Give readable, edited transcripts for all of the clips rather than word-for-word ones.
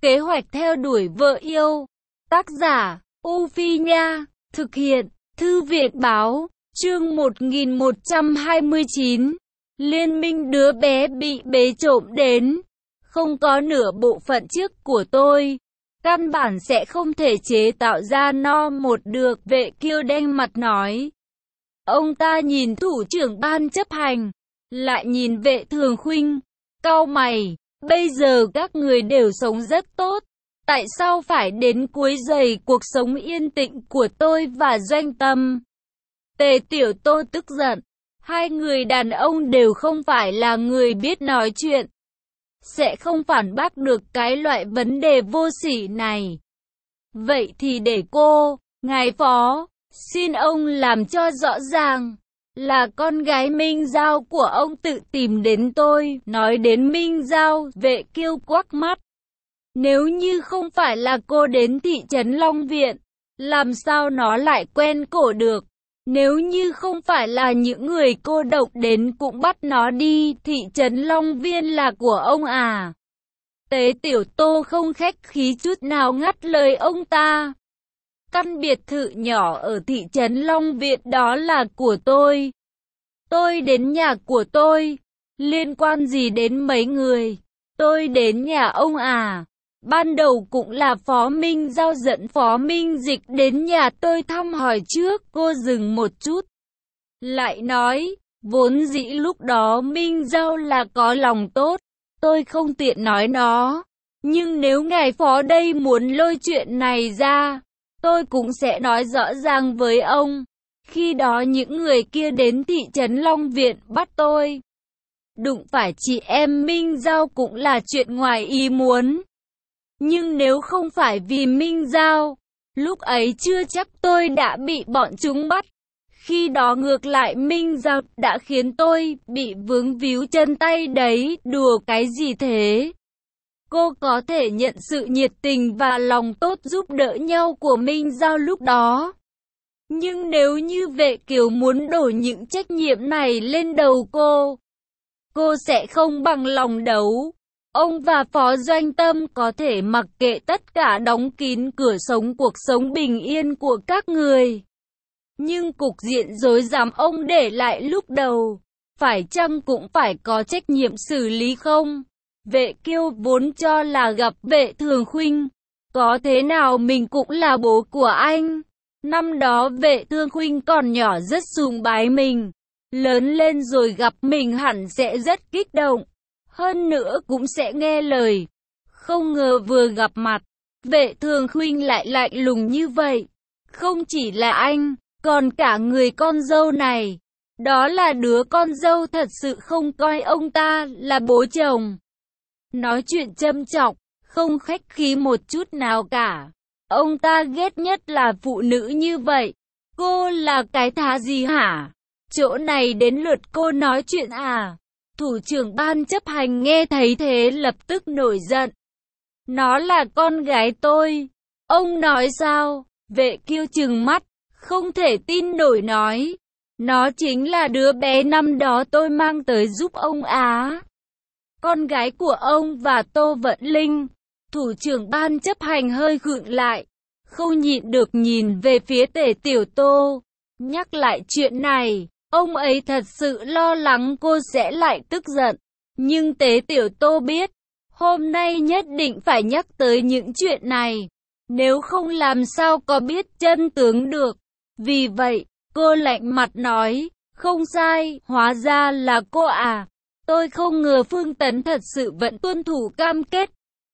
Kế hoạch theo đuổi vợ yêu. Tác giả, U Phi Nha. Thực hiện, Thư viện Báo. Chương 1129. Liên minh đứa bé bị bế trộm đến. Không có nửa bộ phận trước của tôi, căn bản sẽ không thể chế tạo ra no một được, Vệ Kiêu đanh mặt nói. Ông ta nhìn thủ trưởng ban chấp hành, lại nhìn Vệ Thường Khuynh, cau mày. Bây giờ các người đều sống rất tốt, tại sao phải đến quấy rầy cuộc sống yên tĩnh của tôi và Doanh Tâm? Tề Tiểu Tô tức giận. Hai người đàn ông đều không phải là người biết nói chuyện, sẽ không phản bác được cái loại vấn đề vô sỉ này. Vậy thì để ngài phó, xin ông làm cho rõ ràng, là con gái Minh Giao của ông tự tìm đến tôi. Nói đến Minh Giao, Vệ Kiêu quắc mắt. Nếu như không phải là cô đến thị trấn Long Viện, làm sao nó lại quen cổ được? Nếu như không phải là những người cô độc đến cũng bắt nó đi, thị trấn Long Viên là của ông à? Tế Tiểu Tô không khách khí chút nào ngắt lời ông ta. Căn biệt thự nhỏ ở thị trấn Long Viện đó là của tôi. Tôi đến nhà của tôi, liên quan gì đến mấy người? Tôi đến nhà ông à? Ban đầu cũng là Phó Minh Giao dẫn Phó Minh Dịch đến nhà tôi thăm hỏi trước. Cô dừng một chút, lại nói, vốn dĩ lúc đó Minh Giao là có lòng tốt, tôi không tiện nói nó. Nhưng nếu ngài Phó đây muốn lôi chuyện này ra, tôi cũng sẽ nói rõ ràng với ông. Khi đó những người kia đến thị trấn Long Viện bắt tôi, đụng phải chị em Minh Giao cũng là chuyện ngoài ý muốn. Nhưng nếu không phải vì Minh Giao, lúc ấy chưa chắc tôi đã bị bọn chúng bắt. Khi đó ngược lại Minh Giao đã khiến tôi bị vướng víu chân tay đấy, đùa cái gì thế? Cô có thể nhận sự nhiệt tình và lòng tốt giúp đỡ nhau của Minh Giao lúc đó. Nhưng nếu như Vệ Kiều muốn đổ những trách nhiệm này lên đầu cô sẽ không bằng lòng đấu. Ông và Phó Doanh Tâm có thể mặc kệ tất cả, đóng kín cửa sống cuộc sống bình yên của các người. Nhưng cục diện rối rắm ông để lại lúc đầu, phải chăng cũng phải có trách nhiệm xử lý không? Vệ Kiêu vốn cho là gặp Vệ Thường Khuynh, có thế nào mình cũng là bố của anh. Năm đó Vệ Thường Khuynh còn nhỏ rất sùng bái mình, lớn lên rồi gặp mình hẳn sẽ rất kích động. Hơn nữa cũng sẽ nghe lời. Không ngờ vừa gặp mặt, Vệ Thường Khuynh lại lạnh lùng như vậy. Không chỉ là anh, còn cả người con dâu này. Đó là đứa con dâu thật sự không coi ông ta là bố chồng. Nói chuyện châm chọc, không khách khí một chút nào cả. Ông ta ghét nhất là phụ nữ như vậy. Cô là cái thá gì hả? Chỗ này đến lượt cô nói chuyện à? Thủ trưởng ban chấp hành nghe thấy thế lập tức nổi giận. Nó là con gái tôi. Ông nói sao? Vệ Kiêu trừng mắt, không thể tin nổi nói. Nó chính là đứa bé năm đó tôi mang tới giúp ông á. Con gái của ông và Tô Vận Linh. Thủ trưởng ban chấp hành hơi khựng lại, không nhịn được nhìn về phía Tề Tiểu Tô. Nhắc lại chuyện này, ông ấy thật sự lo lắng cô sẽ lại tức giận. Nhưng Tế Tiểu Tô biết, hôm nay nhất định phải nhắc tới những chuyện này. Nếu không làm sao có biết chân tướng được. Vì vậy, cô lạnh mặt nói, không sai, hóa ra là cô à. Tôi không ngờ Phương Tấn thật sự vẫn tuân thủ cam kết.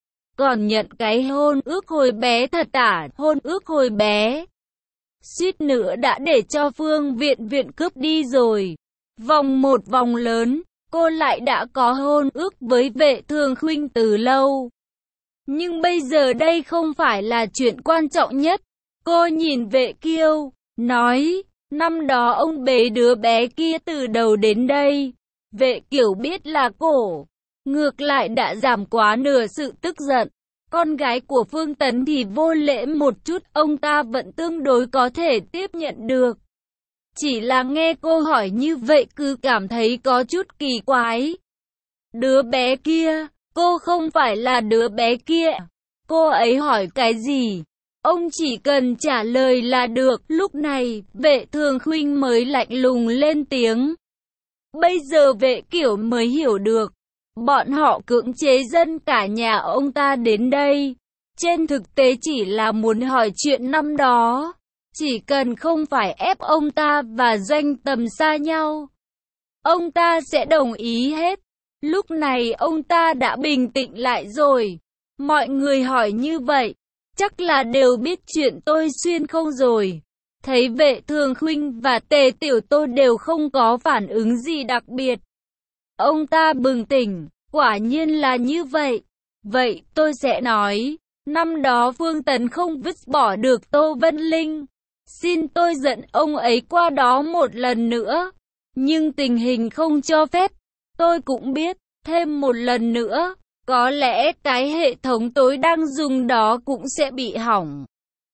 Còn nhận cái hôn ước hồi bé thật à? Hôn ước hồi bé suýt nữa đã để cho Phương Viện cướp đi rồi. Vòng một vòng lớn, cô lại đã có hôn ước với Vệ Thường Khuynh từ lâu. Nhưng bây giờ đây không phải là chuyện quan trọng nhất. Cô nhìn Vệ Kiêu, nói, năm đó ông bế đứa bé kia từ đầu đến đây. Vệ Kiều biết là cổ, ngược lại đã giảm quá nửa sự tức giận. Con gái của Phương Tấn thì vô lễ một chút, ông ta vẫn tương đối có thể tiếp nhận được. Chỉ là nghe cô hỏi như vậy cứ cảm thấy có chút kỳ quái. Đứa bé kia, cô không phải là đứa bé kia. cô ấy hỏi cái gì, ông chỉ cần trả lời là được. Lúc này, Vệ Thường Khuynh mới lạnh lùng lên tiếng. Bây giờ Vệ Kiểu mới hiểu được, bọn họ cưỡng chế dân cả nhà ông ta đến đây, trên thực tế chỉ là muốn hỏi chuyện năm đó. Chỉ cần không phải ép ông ta và Doanh Tầm xa nhau, ông ta sẽ đồng ý hết. Lúc này ông ta đã bình tĩnh lại rồi. Mọi người hỏi như vậy, chắc là đều biết chuyện tôi xuyên không rồi. Thấy Vệ Thường Khuynh và Tề Tiểu Tô đều không có phản ứng gì đặc biệt, ông ta bừng tỉnh, quả nhiên là như vậy. Vậy tôi sẽ nói, năm đó Phương Tấn không vứt bỏ được Tô Vân Linh. Xin tôi dẫn ông ấy qua đó một lần nữa. Nhưng tình hình không cho phép. Tôi cũng biết, thêm một lần nữa, có lẽ cái hệ thống tôi đang dùng đó cũng sẽ bị hỏng.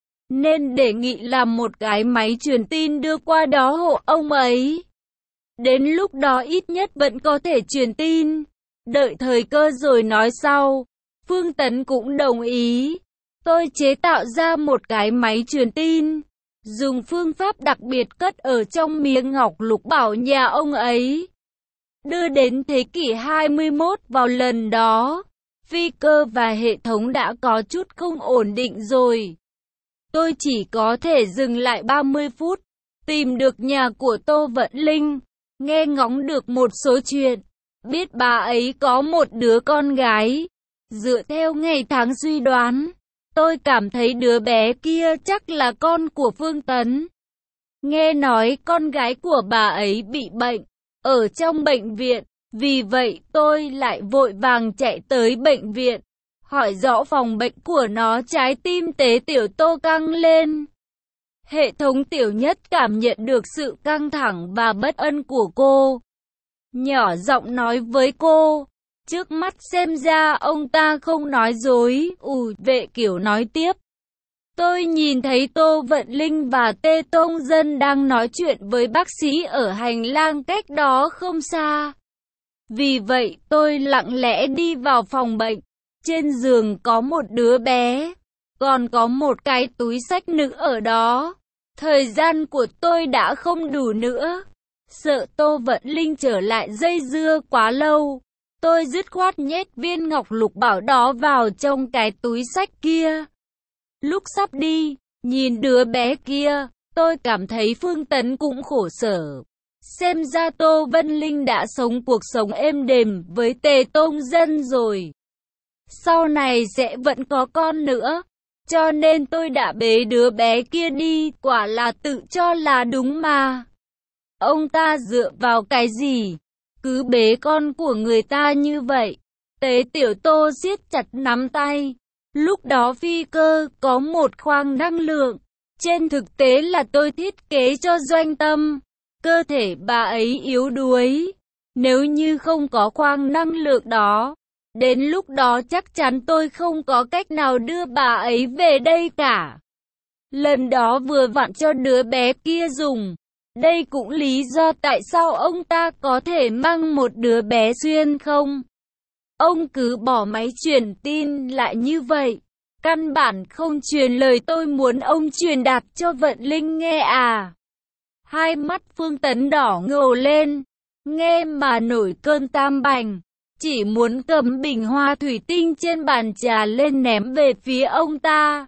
Nên đề nghị làm một cái máy truyền tin đưa qua đó hộ ông ấy. Đến lúc đó ít nhất vẫn có thể truyền tin. Đợi thời cơ rồi nói sau. Phương Tấn cũng đồng ý. Tôi chế tạo ra một cái máy truyền tin, dùng phương pháp đặc biệt cất ở trong miếng ngọc lục bảo nhà ông ấy. Đưa đến thế kỷ 21 vào lần đó, phi cơ và hệ thống đã có chút không ổn định rồi. Tôi chỉ có thể dừng lại 30 phút, tìm được nhà của Tô Vận Linh, nghe ngóng được một số chuyện, biết bà ấy có một đứa con gái. Dựa theo ngày tháng suy đoán, tôi cảm thấy đứa bé kia chắc là con của Phương Tấn. Nghe nói con gái của bà ấy bị bệnh, ở trong bệnh viện, vì vậy tôi lại vội vàng chạy tới bệnh viện, hỏi rõ phòng bệnh của nó. Trái tim Tế Tiểu Tô căng lên. Hệ thống Tiểu Nhất cảm nhận được sự căng thẳng và bất an của cô, nhỏ giọng nói với cô. Trước mắt xem ra ông ta không nói dối. Vệ Kiểu nói tiếp. Tôi nhìn thấy Tô Vận Linh và Tê Tông Dân đang nói chuyện với bác sĩ ở hành lang cách đó không xa. Vì vậy tôi lặng lẽ đi vào phòng bệnh. Trên giường có một đứa bé, còn có một cái túi xách nữ ở đó. Thời gian của tôi đã không đủ nữa. Sợ Tô Vận Linh trở lại dây dưa quá lâu, tôi dứt khoát nhét viên ngọc lục bảo đó vào trong cái túi xách kia. Lúc sắp đi, nhìn đứa bé kia, tôi cảm thấy Phương Tấn cũng khổ sở. Xem ra Tô Vân Linh đã sống cuộc sống êm đềm với Tề Tông Dân rồi. Sau này sẽ vẫn có con nữa, cho nên tôi đã bế đứa bé kia đi. Quả là tự cho là đúng mà. Ông ta dựa vào cái gì? Cứ bế con của người ta như vậy. Tế Tiểu Tô siết chặt nắm tay. Lúc đó phi cơ có một khoang năng lượng. Trên thực tế là tôi thiết kế cho Doanh Tâm. Cơ thể bà ấy yếu đuối. Nếu như không có khoang năng lượng đó, đến lúc đó chắc chắn tôi không có cách nào đưa bà ấy về đây cả. Lần đó vừa vặn cho đứa bé kia dùng. Đây cũng lý do tại sao ông ta có thể mang một đứa bé xuyên không. Ông cứ bỏ máy truyền tin lại như vậy, căn bản không truyền lời tôi muốn ông truyền đạt cho Vận Linh nghe à. Hai mắt Phương Tấn đỏ ngầu lên, nghe mà nổi cơn tam bành, chỉ muốn cầm bình hoa thủy tinh trên bàn trà lên ném về phía ông ta.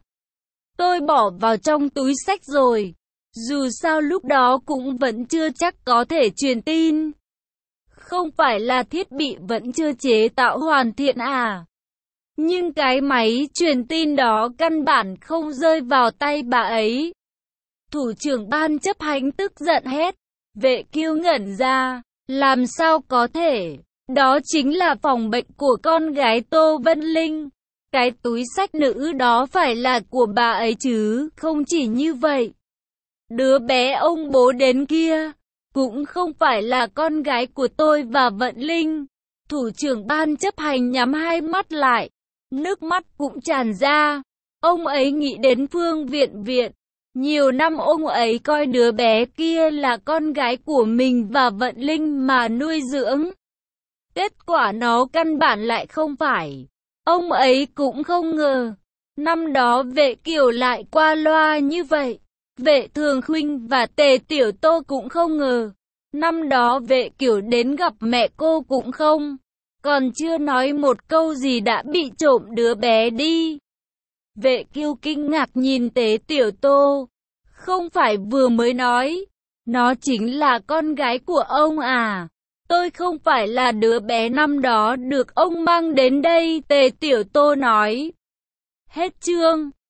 Tôi bỏ vào trong túi xách rồi. Dù sao lúc đó cũng vẫn chưa chắc có thể truyền tin. Không phải là thiết bị vẫn chưa chế tạo hoàn thiện à. Nhưng cái máy truyền tin đó căn bản không rơi vào tay bà ấy. Thủ trưởng ban chấp hành tức giận hét. Vệ Kiêu ngẩn ra. Làm sao có thể? Đó chính là phòng bệnh của con gái Tô Vân Linh. Cái túi xách nữ đó phải là của bà ấy chứ. Không chỉ như vậy, đứa bé ông bố đến kia cũng không phải là con gái của tôi và Vận Linh. Thủ trưởng ban chấp hành nhắm hai mắt lại, nước mắt cũng tràn ra. Ông ấy nghĩ đến Phương Viện Viện. Nhiều năm ông ấy coi đứa bé kia là con gái của mình và Vận Linh mà nuôi dưỡng. Kết quả nó căn bản lại không phải. Ông ấy cũng không ngờ, Năm đó Vệ Kiều lại qua loa như vậy. Vệ Thường Khuynh và Tề Tiểu Tô cũng không ngờ. Năm đó Vệ Kiều đến gặp mẹ cô cũng không. Còn chưa nói một câu gì đã bị trộm đứa bé đi. Vệ Kiều kinh ngạc nhìn Tề Tiểu Tô. Không phải vừa mới nói. Nó chính là con gái của ông à. Tôi không phải là đứa bé năm đó được ông mang đến đây, Tề Tiểu Tô nói. Hết chương.